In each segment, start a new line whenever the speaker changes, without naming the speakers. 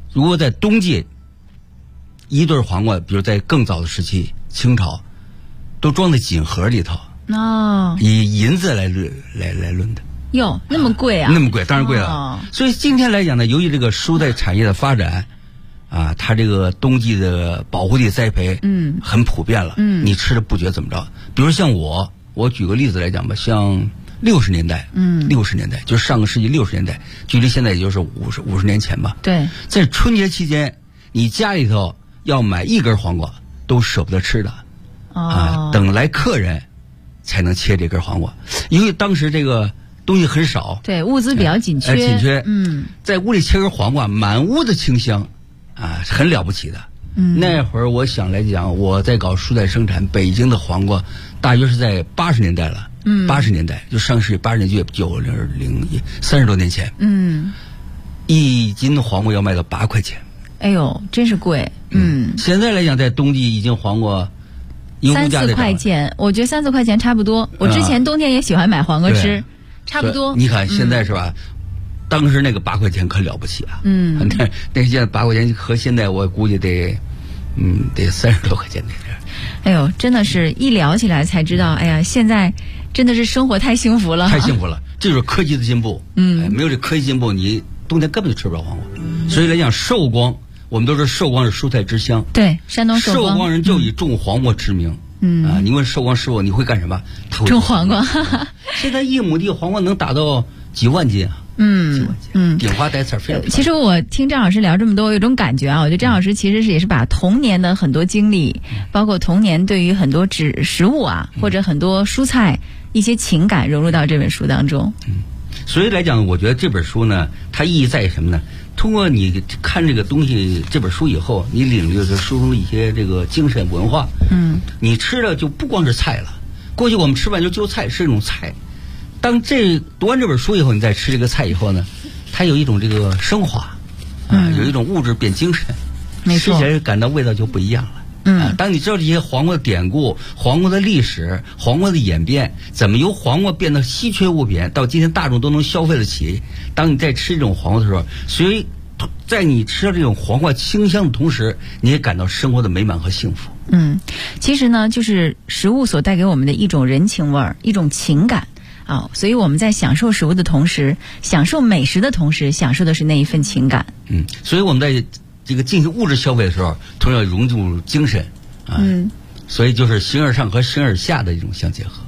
如果在冬季，一对黄瓜，比如在更早的时期，清朝，都装在锦盒里头，以银子来论的。
哟，那么贵啊？
那么贵，当然贵了。所以今天来讲呢，由于这个蔬菜产业的发展，它这个冬季的保护地栽培，很普遍了。你吃的不觉得怎么着？比如像我举个例子来讲吧，像60年代，60年代就是上个世纪60年代，距离现在也就是50年前吧。
对，
在春节期间，你家里头要买一根黄瓜都舍不得吃的，等来客人才能切这根黄瓜，因为当时这个东西很少，
对，物资比较紧缺，
在屋里切根黄瓜，满屋的清香，很了不起的。那会儿我想来讲，我在搞蔬菜生产，北京的黄瓜大约是在80年代了，80年代就上世纪80年代，30多年前，1斤黄瓜要卖到8块钱，
哎呦，真是贵。
现在来讲，在冬季一斤黄瓜
3-4块钱，我觉得3-4块钱差不多。我之前冬天也喜欢买黄瓜吃，差不多。
你看现在是吧？当时那个8块钱可了不起啊！那现在8块钱和现在我估计得30多块钱那点。
哎呦，真的是一聊起来才知道，哎呀，现在真的是生活太幸福了，
太幸福了！这就是科技的进步。没有这科技进步，你冬天根本就吃不着黄瓜。所以来讲，寿光，我们都说寿光是蔬菜之乡。
对，山东寿光。
寿光人就以种黄瓜知名。你问寿光师傅你会干什么？他会
种黄瓜。
现在1亩地黄瓜能达到几万斤啊！顶花带刺非常。
其实我听张老师聊这么多，有一种感觉啊，我觉得张老师其实也是把童年的很多经历，包括童年对于很多食物啊，或者很多蔬菜一些情感融入到这本书当中。
所以来讲，我觉得这本书呢，它意义在于什么呢？通过你看这个东西，这本书以后，你领略这书中的一些这个精神文化。你吃的就不光是菜了。过去我们吃饭就菜是一种菜。当读完这本书以后，你再吃这个菜以后呢，它有一种这个升华，有一种物质变精神，吃起来感到味道就不一样了。当你知道这些黄瓜的典故、黄瓜的历史、黄瓜的演变，怎么由黄瓜变得稀缺物品，到今天大众都能消费得起。当你在吃这种黄瓜的时候，所以在你吃到这种黄瓜清香的同时，你也感到生活的美满和幸福。
其实呢，就是食物所带给我们的一种人情味儿，一种情感。所以我们在享受食物的同时，享受美食的同时，享受的是那一份情感。
所以我们在这个进行物质消费的时候，同样融入精神所以就是形而上和形而下的一种相结合。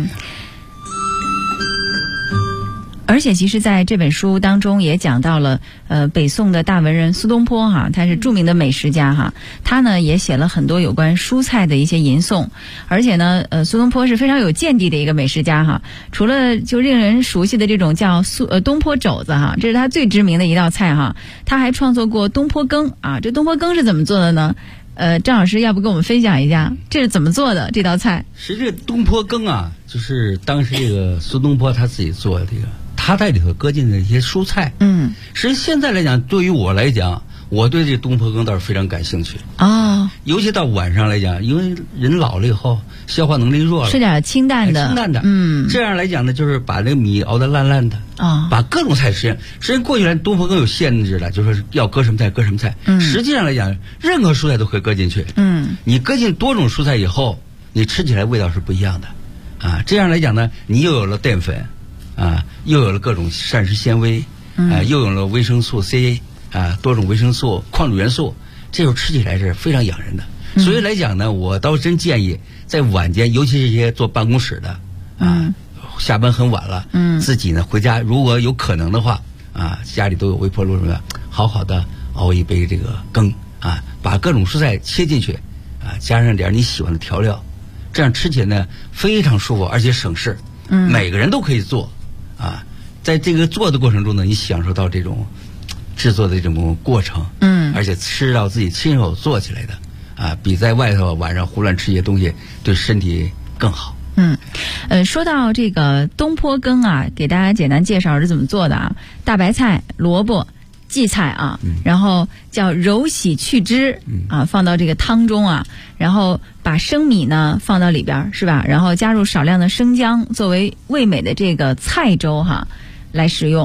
而且其实在这本书当中也讲到了北宋的大文人苏东坡他是著名的美食家他呢也写了很多有关蔬菜的一些吟诵。而且呢苏东坡是非常有见地的一个美食家除了就令人熟悉的这种叫东坡肘子这是他最知名的一道菜他还创作过东坡羹这东坡羹是怎么做的呢？张老师要不跟我们分享一下这是怎么做的这道菜？
实际东坡羹就是当时这个苏东坡他自己做的这个，他在里头搁进的一些蔬菜。实际现在来讲，对于我来讲，我对这东坡羹倒是非常感兴趣尤其到晚上来讲，因为人老了以后消化能力弱了，
吃点清淡的
这样来讲呢，就是把这个米熬得烂烂的把各种菜吃。实际上过去来东坡羹有限制的，就是要搁什么菜搁什么菜实际上来讲，任何蔬菜都可以搁进去你搁进多种蔬菜以后，你吃起来味道是不一样的这样来讲呢，你又有了淀粉又有了各种膳食纤维又有了维生素 C多种维生素、矿物元素，这时候吃起来是非常养人的。所以来讲呢，我倒真建议在晚间，尤其是这些坐办公室的下班很晚了自己呢回家，如果有可能的话家里都有微波炉什么的，好好的熬一杯这个羹把各种蔬菜切进去加上点你喜欢的调料，这样吃起来呢非常舒服，而且省事。每个人都可以做在这个做的过程中呢，你享受到这种制作的这种过程而且吃到自己亲手做起来的比在外头晚上胡乱吃一些东西对身体更好。
说到这个东坡羹给大家简单介绍是怎么做的大白菜、萝卜、荠菜然后叫揉洗去汁放到这个汤中然后把生米呢放到里边是吧？然后加入少量的生姜作为味美的这个菜粥来食用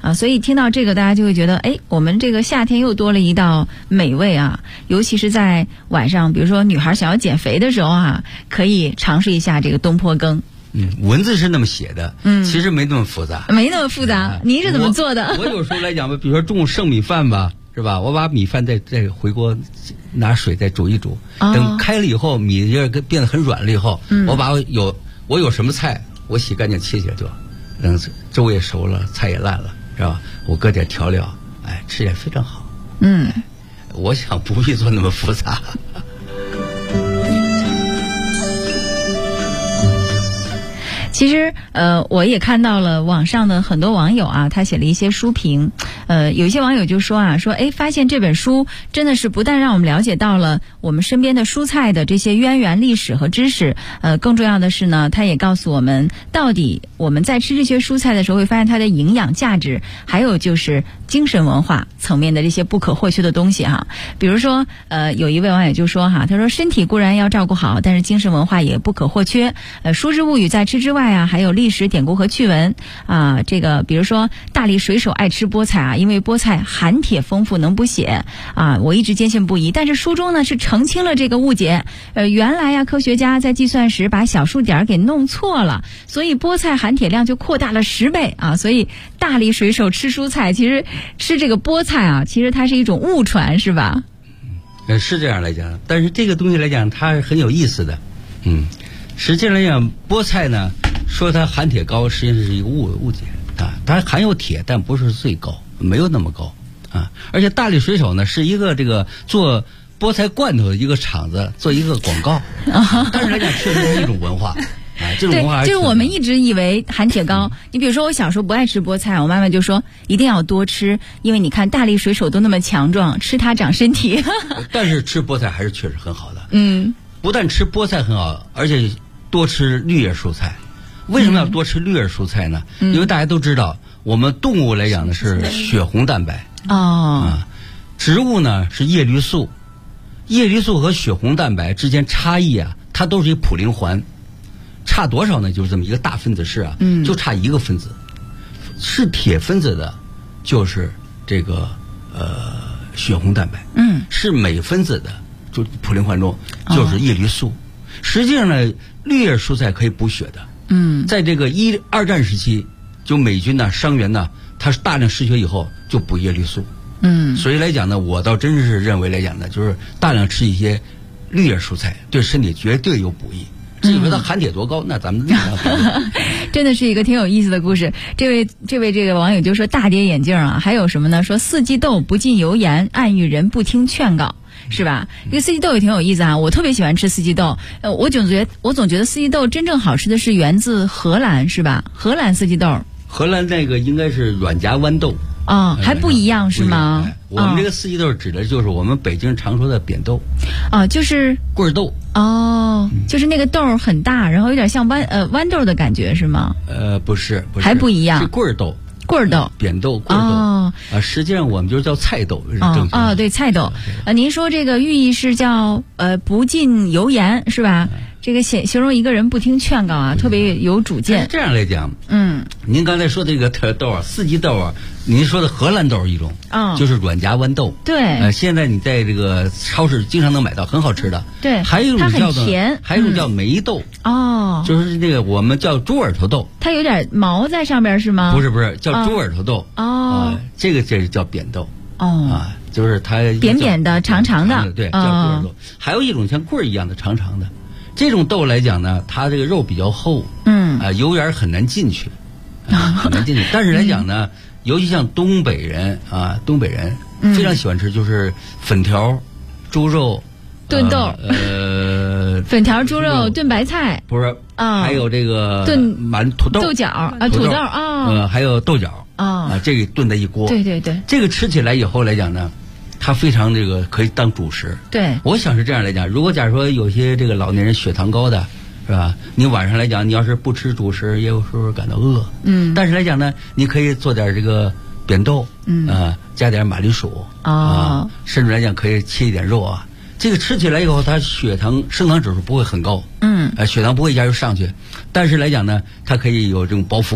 所以听到这个大家就会觉得，哎，我们这个夏天又多了一道美味啊，尤其是在晚上，比如说女孩想要减肥的时候啊，可以尝试一下这个东坡羹。
文字是那么写的，其实没那么复杂。
没那么复杂，您是怎么做的？
我有时候来讲吧，比如说中午剩米饭吧，是吧？我把米饭再回锅拿水再煮一煮，等开了以后，米就变得很软了以后，我把我有什么菜，我洗干净切起来就，粥也熟了，菜也烂了，是吧？我搁点调料，哎，吃起来非常好。我想不必做那么复杂。
其实我也看到了网上的很多网友啊，他写了一些书评。有一些网友就说啊，说发现这本书真的是不但让我们了解到了我们身边的蔬菜的这些渊源历史和知识，更重要的是呢，它也告诉我们到底我们在吃这些蔬菜的时候会发现它的营养价值，还有就是精神文化层面的这些不可或缺的东西哈。比如说有一位网友就说哈，他说身体固然要照顾好，但是精神文化也不可或缺。书之物语在吃之外啊，还有历史典故和趣闻啊。这个比如说大力水手爱吃菠菜啊，因为菠菜含铁丰富，能补血啊。我一直坚信不疑，但是书中呢是澄清了这个误解。原来呀，科学家在计算时把小数点给弄错了，所以菠菜含铁量就扩大了10倍啊。所以大力水手吃蔬菜，其实吃这个菠菜啊，其实它是一种误传，是吧？
是这样来讲，但是这个东西来讲，它是很有意思的。实际上来讲，菠菜呢，说它含铁高，实际上是一个误解啊。它含有铁，但不是最高，没有那么高啊。而且大力水手呢，是一个这个做菠菜罐头的一个厂子，做一个广告。但是来讲，确实是一种文化。这种文化
对，就是我们一直以为含铁高。你比如说，我小时候不爱吃菠菜，我妈妈就说一定要多吃，因为你看大力水手都那么强壮，吃它长身体。
但是吃菠菜还是确实很好的。不但吃菠菜很好，而且多吃绿叶蔬菜。为什么要多吃绿叶蔬菜呢？因为大家都知道，我们动物来讲呢是血红蛋白植物呢是叶绿素。叶绿素和血红蛋白之间差异啊，它都是一个普林环。差多少呢？就是这么一个大分子式啊，就差一个分子，是铁分子的，就是这个血红蛋白，是镁分子的，就普林环中就是叶绿素。实际上呢，绿叶蔬菜可以补血的。在这个二战时期，就美军呢、伤员呢，他是大量失血以后就补叶绿素。所以来讲呢，我倒真是认为来讲呢，就是大量吃一些绿叶蔬菜，对身体绝对有补益。至于它含铁多高，那咱们
真的是一个挺有意思的故事。这位这个网友就说大跌眼镜啊，还有什么呢？说四季豆不进油盐，暗喻人不听劝告，是吧？这个四季豆也挺有意思啊，我特别喜欢吃四季豆。我总觉得四季豆真正好吃的是源自荷兰，是吧？荷兰四季豆，
荷兰那个应该是软荚豌豆。
还不一样是吗？
我们这个四季豆指的就是我们北京常说的扁豆。
就是
棍儿豆。
就是那个豆很大，然后有点像豌豆的感觉是吗？
不是，
还不一样，
是棍儿豆。
棍儿豆，
扁豆，棍儿豆。实际上我们就是叫菜豆，是正确。
对，菜豆。您说这个寓意是叫不进油盐是吧？这个形容一个人不听劝告啊，特别有主见。
这样来讲，您刚才说这个豆啊，四季豆啊，您说的荷兰豆一种，就是软荚豌豆。
对，
现在你在这个超市经常能买到，很好吃的。
对，
还有一种叫做
甜，
还有一种叫梅豆。就是这个我们叫猪耳朵豆。
它有点毛在上边是吗？
不是，叫猪耳朵豆。这个叫扁豆。就是它
扁扁的、长长的。
对，叫猪耳朵。还有一种像棍儿一样的长长的。这种豆来讲呢，它这个肉比较厚，油盐很难进去，很难进去。但是来讲呢，尤其像东北人非常喜欢吃，就是粉条、猪肉、
炖豆，粉条、猪肉炖白菜，
不是还有这个
炖
土豆、
豆角啊，土豆
还有豆角这个炖在一锅。
对，
这个吃起来以后来讲呢，它非常这个可以当主食。
对，
我想是这样来讲，如果假如说有些这个老年人血糖高的，是吧？你晚上来讲，你要是不吃主食，也有时候感到饿。但是来讲呢，你可以做点这个扁豆，加点马铃薯甚至来讲可以切一点肉啊。这个吃起来以后，它升糖指数不会很高，血糖不会一下就上去，但是来讲呢，它可以有这种饱腹感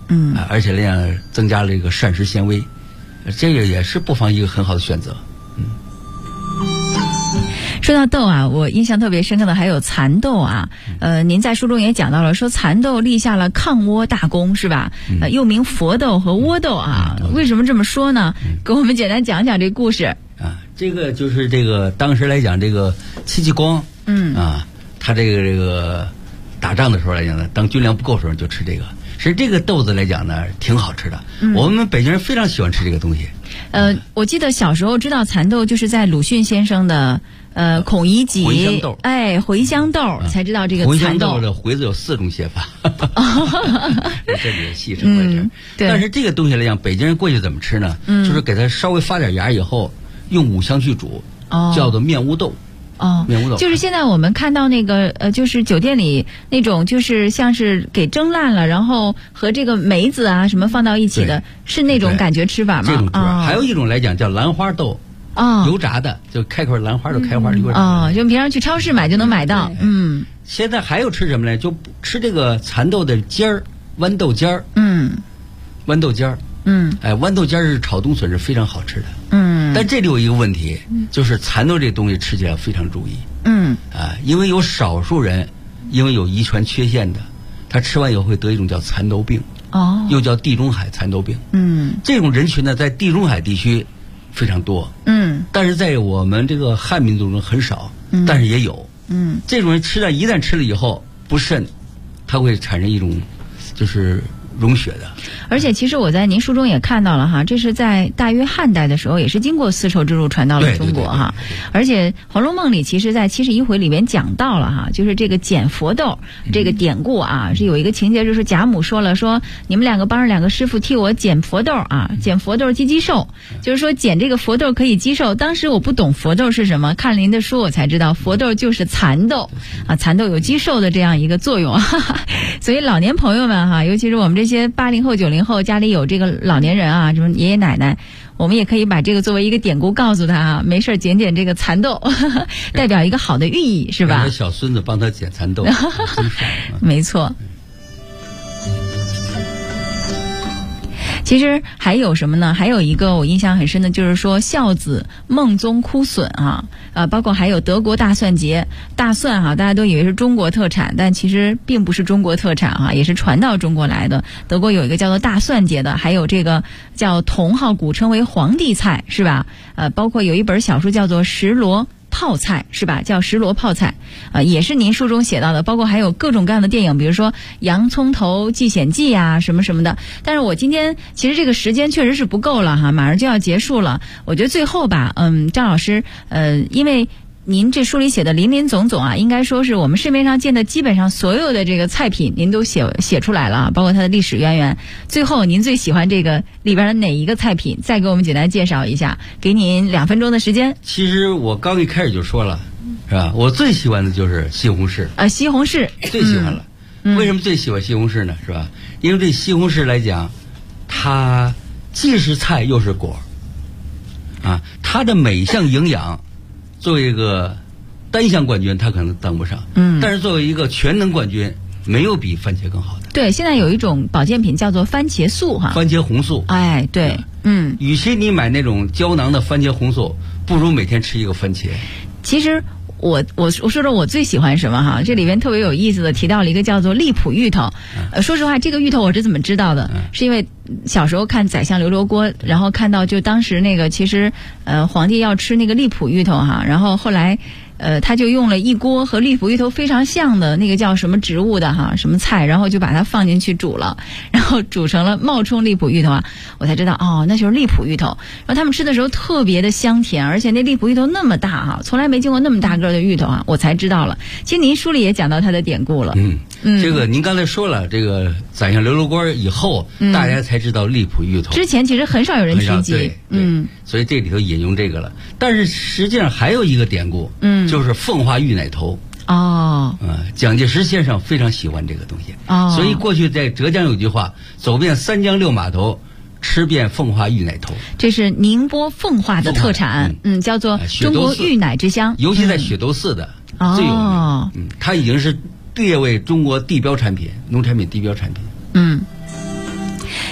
而且那样增加了这个膳食纤维，这个也是不妨一个很好的选择。
说到豆啊，我印象特别深刻的还有蚕豆啊。您在书中也讲到了，说蚕豆立下了抗倭大功，是吧？又名佛豆和倭豆啊。为什么这么说呢？给我们简单讲讲这故事。
这个就是这个当时来讲，这个戚继光，他这个打仗的时候来讲呢，当军粮不够的时候就吃这个。其实这个豆子来讲呢，挺好吃的。我们北京人非常喜欢吃这个东西。
我记得小时候知道蚕豆，就是在鲁迅先生的孔乙己
茴香豆，
茴香豆才知道这个
茴
蚕豆。
香豆的茴字有4种写法，这里细称在这儿。但是这个东西来讲，北京人过去怎么吃呢？就是给它稍微发点芽以后，用5香去煮，叫做面乌豆。面乌豆
就是现在我们看到那个就是酒店里那种，就是像是给蒸烂了，然后和这个梅子啊什么放到一起的，是那种感觉吃法吗？
这种吃法。还有一种来讲叫兰花豆。油炸的，就开口兰花都开花油炸。
就平常去超市买就能买到。
现在还有吃什么呢？就吃这个蚕豆的尖儿，豌豆尖儿。豌豆尖儿。豌豆尖儿是炒冬笋是非常好吃的。但这里有一个问题，就是蚕豆这东西吃起来非常注意。因为有少数人因为有遗传缺陷的，他吃完以后会得一种叫蚕豆病。又叫地中海蚕豆病。这种人群呢，在地中海地区非常多，但是在我们这个汉民族中很少，但是也有。这种人一旦吃了以后不慎，他会产生一种就是溶血的。
而且其实我在您书中也看到了哈，这是在大约汉代的时候，也是经过丝绸之路传到了中国哈。而且《红楼梦》里其实在71回里面讲到了哈，就是这个捡佛豆这个典故啊，是有一个情节，就是贾母说了，说你们2个帮着2个师傅替我捡佛豆啊，捡佛豆积寿，就是说捡这个佛豆可以积寿。当时我不懂佛豆是什么，看了您的书我才知道，佛豆就是蚕豆啊，蚕豆有积寿的这样一个作用。所以老年朋友们哈，尤其是我们这些80后90后家里有这个老年人啊，什么爷爷奶奶，我们也可以把这个作为一个典故告诉他啊，没事捡捡这个蚕豆，代表一个好的寓意，是吧？
让小孙子帮他捡蚕豆，
没错。其实还有什么呢？还有一个我印象很深的，就是说孝子梦中哭笋啊，包括还有德国大蒜节，大蒜哈，大家都以为是中国特产，但其实并不是中国特产哈，也是传到中国来的。德国有一个叫做大蒜节的，还有这个叫茼蒿，古称为皇帝菜，是吧？包括有一本小说叫做《石螺泡菜》，是吧？叫石螺泡菜，也是您书中写到的，包括还有各种各样的电影，比如说《洋葱头记险记》啊，什么什么的。但是我今天其实这个时间确实是不够了哈，马上就要结束了。我觉得最后吧，张老师，因为您这书里写的林林总总啊，应该说是我们市面上见的基本上所有的这个菜品，您都写出来了，包括它的历史渊源。最后，您最喜欢这个里边的哪一个菜品？再给我们简单介绍一下，给您2分钟的时间。
其实我刚一开始就说了，是吧？我最喜欢的就是西红柿
西红柿
最喜欢了。为什么最喜欢西红柿呢？是吧？因为对西红柿来讲，它既是菜又是果啊，它的每项营养。作为一个单项冠军，他可能当不上。但是作为一个全能冠军，没有比番茄更好的。
对，现在有一种保健品叫做番茄素哈，
番茄红素。
哎，对，
与其你买那种胶囊的番茄红素，不如每天吃一个番茄。
其实我说说我最喜欢什么哈？这里边特别有意思的提到了一个叫做荔浦芋头。说实话，这个芋头我是怎么知道的？是因为小时候看《宰相刘罗锅》，然后看到就当时那个其实皇帝要吃那个荔浦芋头哈，然后后来他就用了一锅和荔浦芋头非常像的那个叫什么植物的哈，什么菜，然后就把它放进去煮了，然后煮成了冒充荔浦芋头啊，我才知道哦，那就是荔浦芋头。然后他们吃的时候特别的香甜，而且那荔浦芋头那么大哈，从来没见过那么大个的芋头啊，我才知道了。其实您书里也讲到它的典故了。
这个您刚才说了，这个宰相刘罗锅以后，大家才知道荔浦芋头。
之前其实很少有人提及。
所以这里头引用这个了。但是实际上还有一个典故，就是凤花芋奶头。蒋介石先生非常喜欢这个东西。所以过去在浙江有句话，走遍3江6码头，吃遍凤花芋奶头。
这是宁波奉化的特产，叫做中国芋奶之乡。
尤其在雪窦寺的最有名。它已经是列为中国地标产品，农产品地标产品。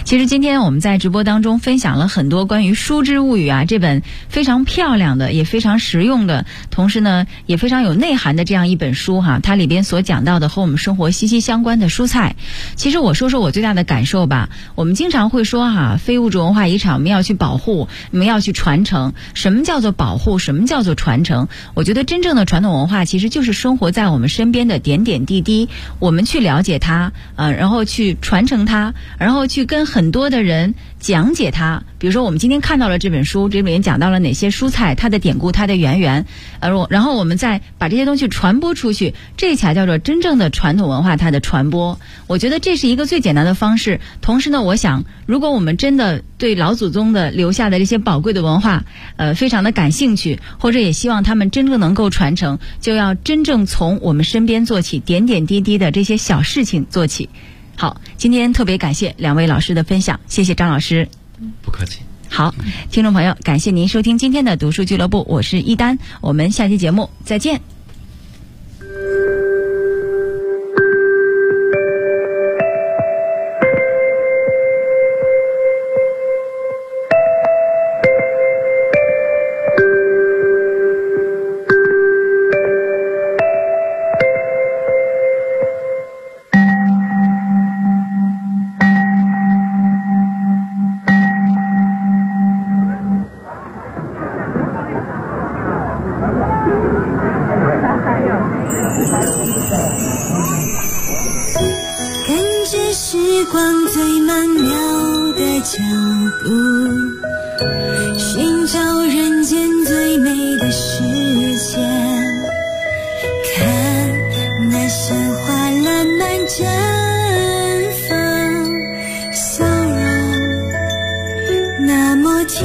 其实今天我们在直播当中分享了很多关于《书之物语》啊这本非常漂亮的也非常实用的，同时呢也非常有内涵的这样一本书哈，它里边所讲到的和我们生活息息相关的蔬菜。其实我说说我最大的感受吧，我们经常会说哈，非物质文化遗产我们要去保护，我们要去传承。什么叫做保护？什么叫做传承？我觉得真正的传统文化其实就是生活在我们身边的点点滴滴，我们去了解它，然后去传承它，然后去跟很多的人讲解它。比如说我们今天看到了这本书，这里面讲到了哪些蔬菜，它的典故，它的渊源，然后我们再把这些东西传播出去，这才叫做真正的传统文化它的传播。我觉得这是一个最简单的方式。同时呢，我想如果我们真的对老祖宗的留下的这些宝贵的文化非常的感兴趣，或者也希望他们真正能够传承，就要真正从我们身边做起，点点滴滴的这些小事情做起。好，今天特别感谢两位老师的分享，谢谢张老师。
不客气。
好，听众朋友，感谢您收听今天的读书俱乐部，我是一丹，我们下期节目再见。
寻找人间最美的世界，看那鲜花烂漫绽放，笑容那么甜，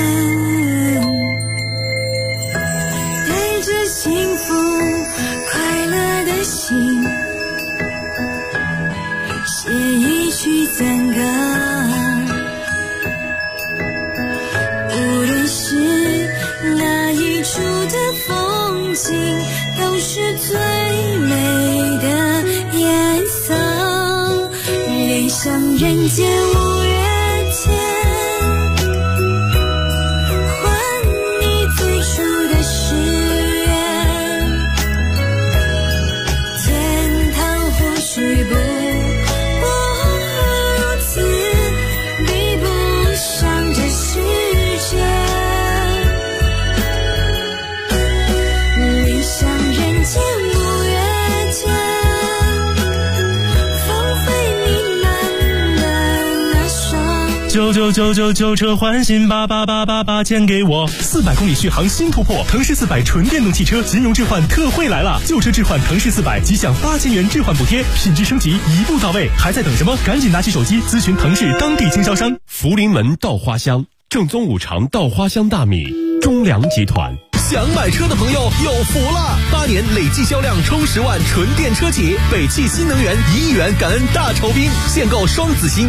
带着幸福快乐的心，写一曲赞歌。都是最美的颜色，理想人间五月天，还你最初的誓言，天堂或许不如此，比不上这世界。
99999车换新88888钱给我，400公里续航新突破，腾势400纯电动汽车金融置换特惠来了，旧车置换腾势400即享8000元置换补贴，品质升级一步到位，还在等什么？赶紧拿起手机咨询腾势当地经销商。
福临门稻花香，正宗五常稻花香大米，中粮集团。
想买车的朋友有福了！8年累计销量冲10万，纯电车企，北汽新能源1亿元感恩大酬宾，现购双子星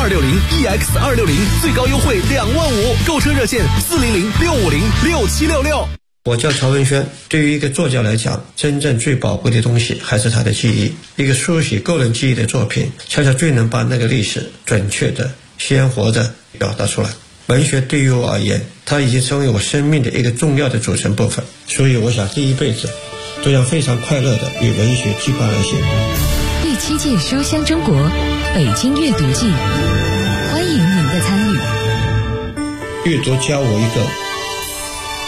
EU260、EX260，最高优惠2万5，购车热线400-650-6766。
我叫曹文轩。对于一个作家来讲，真正最宝贵的东西还是他的记忆。一个书写个人记忆的作品，恰恰最能把那个历史准确的、鲜活的表达出来。文学对于我而言，它已经成为我生命的一个重要的组成部分，所以我想这一辈子都要非常快乐的与文学羁绊而行。
第7届书香中国北京阅读季，欢迎您的参与。
阅读教我一个